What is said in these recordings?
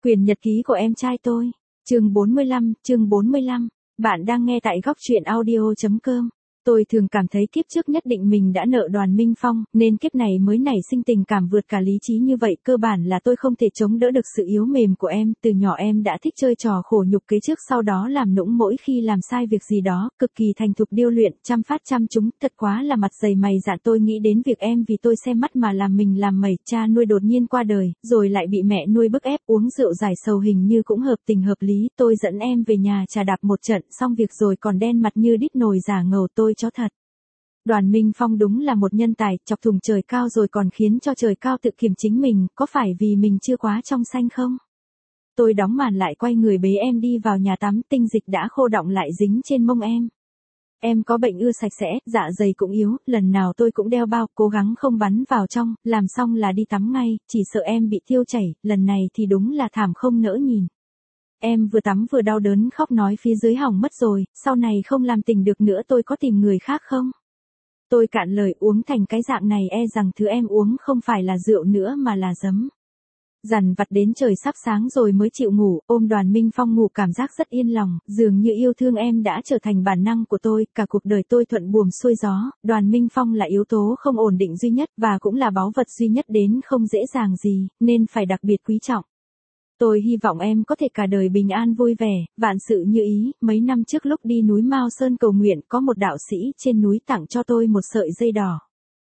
Quyền nhật ký của em trai tôi. Chương 45. Bạn đang nghe tại góc truyện audio.com. Tôi thường cảm thấy kiếp trước nhất định mình đã nợ Đoàn Minh Phong, nên kiếp này mới nảy sinh tình cảm vượt cả lý trí như vậy. Cơ bản là tôi không thể chống đỡ được sự yếu mềm của em. Từ nhỏ em đã thích chơi trò khổ nhục kế trước sau đó làm nũng mỗi khi làm sai việc gì đó, cực kỳ thành thục điêu luyện, chăm phát chăm trúng, thật quá là mặt dày mày dạn. Tôi nghĩ đến việc em vì tôi xem mắt mà làm mình làm mẩy, cha nuôi đột nhiên qua đời, rồi lại bị mẹ nuôi bức ép uống rượu giải sầu hình như cũng hợp tình hợp lý. Tôi dẫn em về nhà trà đạp một trận, xong việc rồi còn đen mặt như đít nồi giả ngầu tôi chó thật. Đoàn Minh Phong đúng là một nhân tài, chọc thùng trời cao rồi còn khiến cho trời cao tự kiểm chính mình, có phải vì mình chưa quá trong xanh không? Tôi đóng màn lại quay người bế em đi vào nhà tắm, tinh dịch đã khô đọng lại dính trên mông em. Em có bệnh ưa sạch sẽ, dạ dày cũng yếu, lần nào tôi cũng đeo bao, cố gắng không bắn vào trong, làm xong là đi tắm ngay, chỉ sợ em bị tiêu chảy, lần này thì đúng là thảm không nỡ nhìn. Em vừa tắm vừa đau đớn khóc nói phía dưới hỏng mất rồi, sau này không làm tình được nữa tôi có tìm người khác không? Tôi cạn lời, uống thành cái dạng này e rằng thứ em uống không phải là rượu nữa mà là giấm. Dằn vặt đến trời sắp sáng rồi mới chịu ngủ, ôm Đoàn Minh Phong ngủ cảm giác rất yên lòng, dường như yêu thương em đã trở thành bản năng của tôi, cả cuộc đời tôi thuận buồm xuôi gió, Đoàn Minh Phong là yếu tố không ổn định duy nhất và cũng là báu vật duy nhất đến không dễ dàng gì, nên phải đặc biệt quý trọng. Tôi hy vọng em có thể cả đời bình an vui vẻ, vạn sự như ý. Mấy năm trước lúc đi núi Mao Sơn cầu nguyện có một đạo sĩ trên núi tặng cho tôi một sợi dây đỏ.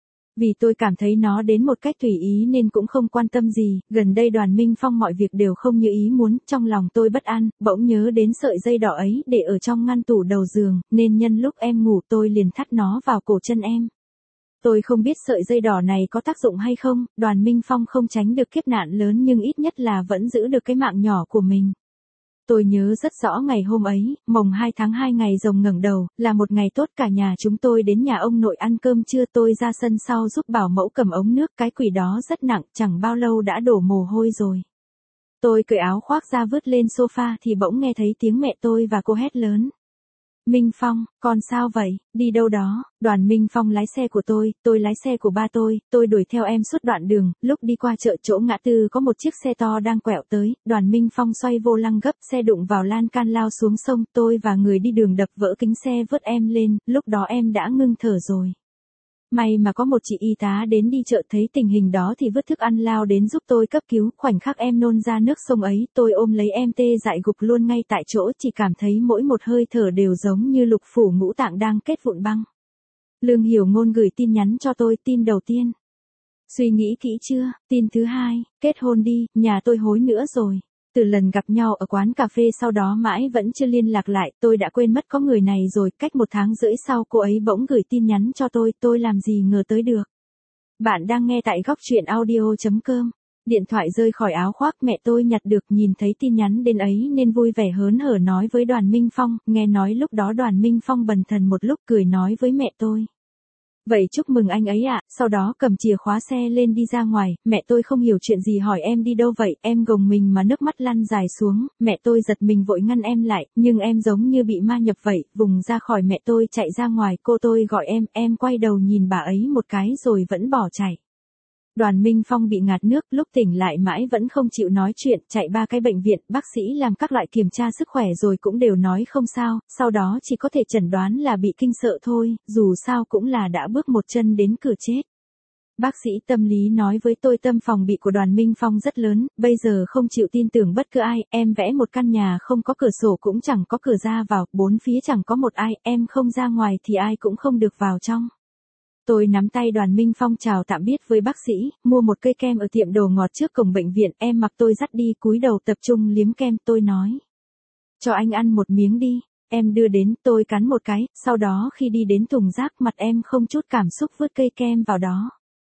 Vì tôi cảm thấy nó đến một cách tùy ý nên cũng không quan tâm gì, gần đây Đoàn Minh Phong mọi việc đều không như ý muốn, trong lòng tôi bất an, bỗng nhớ đến sợi dây đỏ ấy để ở trong ngăn tủ đầu giường, nên nhân lúc em ngủ tôi liền thắt nó vào cổ chân em. Tôi không biết sợi dây đỏ này có tác dụng hay không, Đoàn Minh Phong không tránh được kiếp nạn lớn nhưng ít nhất là vẫn giữ được cái mạng nhỏ của mình. Tôi nhớ rất rõ ngày hôm ấy, mồng 2 tháng 2 ngày rồng ngẩng đầu, là một ngày tốt, cả nhà chúng tôi đến nhà ông nội ăn cơm trưa, tôi ra sân sau giúp bảo mẫu cầm ống nước, cái quỷ đó rất nặng, chẳng bao lâu đã đổ mồ hôi rồi. Tôi cởi áo khoác ra vứt lên sofa thì bỗng nghe thấy tiếng mẹ tôi và cô hét lớn. Minh Phong, con sao vậy, đi đâu đó? Đoàn Minh Phong lái xe của tôi lái xe của ba tôi đuổi theo em suốt đoạn đường, lúc đi qua chợ chỗ ngã tư có một chiếc xe to đang quẹo tới, Đoàn Minh Phong xoay vô lăng gấp, xe đụng vào lan can lao xuống sông, tôi và người đi đường đập vỡ kính xe vớt em lên, lúc đó em đã ngưng thở rồi. May mà có một chị y tá đến đi chợ thấy tình hình đó thì vứt thức ăn lao đến giúp tôi cấp cứu, khoảnh khắc em nôn ra nước sông ấy, tôi ôm lấy em tê dại gục luôn ngay tại chỗ, chỉ cảm thấy mỗi một hơi thở đều giống như lục phủ ngũ tạng đang kết vụn băng. Lương Hiểu Ngôn gửi tin nhắn cho tôi, tin đầu tiên. Suy nghĩ kỹ chưa? Tin thứ hai, kết hôn đi, nhà tôi hối nữa rồi. Từ lần gặp nhau ở quán cà phê sau đó mãi vẫn chưa liên lạc lại, tôi đã quên mất có người này rồi, cách 1 tháng rưỡi sau cô ấy bỗng gửi tin nhắn cho tôi làm gì ngờ tới được. Bạn đang nghe tại góc truyện audio.com. Điện thoại rơi khỏi áo khoác, mẹ tôi nhặt được, nhìn thấy tin nhắn đến ấy nên vui vẻ hớn hở nói với Đoàn Minh Phong, nghe nói lúc đó Đoàn Minh Phong bần thần một lúc cười nói với mẹ tôi. Vậy chúc mừng anh ấy ạ, sau đó cầm chìa khóa xe lên đi ra ngoài, mẹ tôi không hiểu chuyện gì hỏi em đi đâu vậy, em gồng mình mà nước mắt lăn dài xuống, mẹ tôi giật mình vội ngăn em lại, nhưng em giống như bị ma nhập vậy, vùng ra khỏi mẹ tôi chạy ra ngoài, cô tôi gọi em quay đầu nhìn bà ấy một cái rồi vẫn bỏ chạy. Đoàn Minh Phong bị ngạt nước, lúc tỉnh lại mãi vẫn không chịu nói chuyện, chạy 3 cái bệnh viện, bác sĩ làm các loại kiểm tra sức khỏe rồi cũng đều nói không sao, sau đó chỉ có thể chẩn đoán là bị kinh sợ thôi, dù sao cũng là đã bước một chân đến cửa chết. Bác sĩ tâm lý nói với tôi tâm phòng bị của Đoàn Minh Phong rất lớn, bây giờ không chịu tin tưởng bất cứ ai, em vẽ một căn nhà không có cửa sổ cũng chẳng có cửa ra vào, 4 phía chẳng có một ai, em không ra ngoài thì ai cũng không được vào trong. Tôi nắm tay Đoàn Minh Phong chào tạm biệt với bác sĩ, mua một cây kem ở tiệm đồ ngọt trước cổng bệnh viện, em mặc tôi dắt đi, cúi đầu tập trung liếm kem, tôi nói. Cho anh ăn một miếng đi, em đưa đến, tôi cắn một cái, sau đó khi đi đến thùng rác mặt em không chút cảm xúc vứt cây kem vào đó.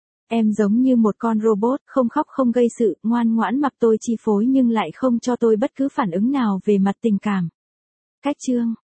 Em giống như một con robot, không khóc không gây sự, ngoan ngoãn mặc tôi chi phối nhưng lại không cho tôi bất cứ phản ứng nào về mặt tình cảm. Cách chương.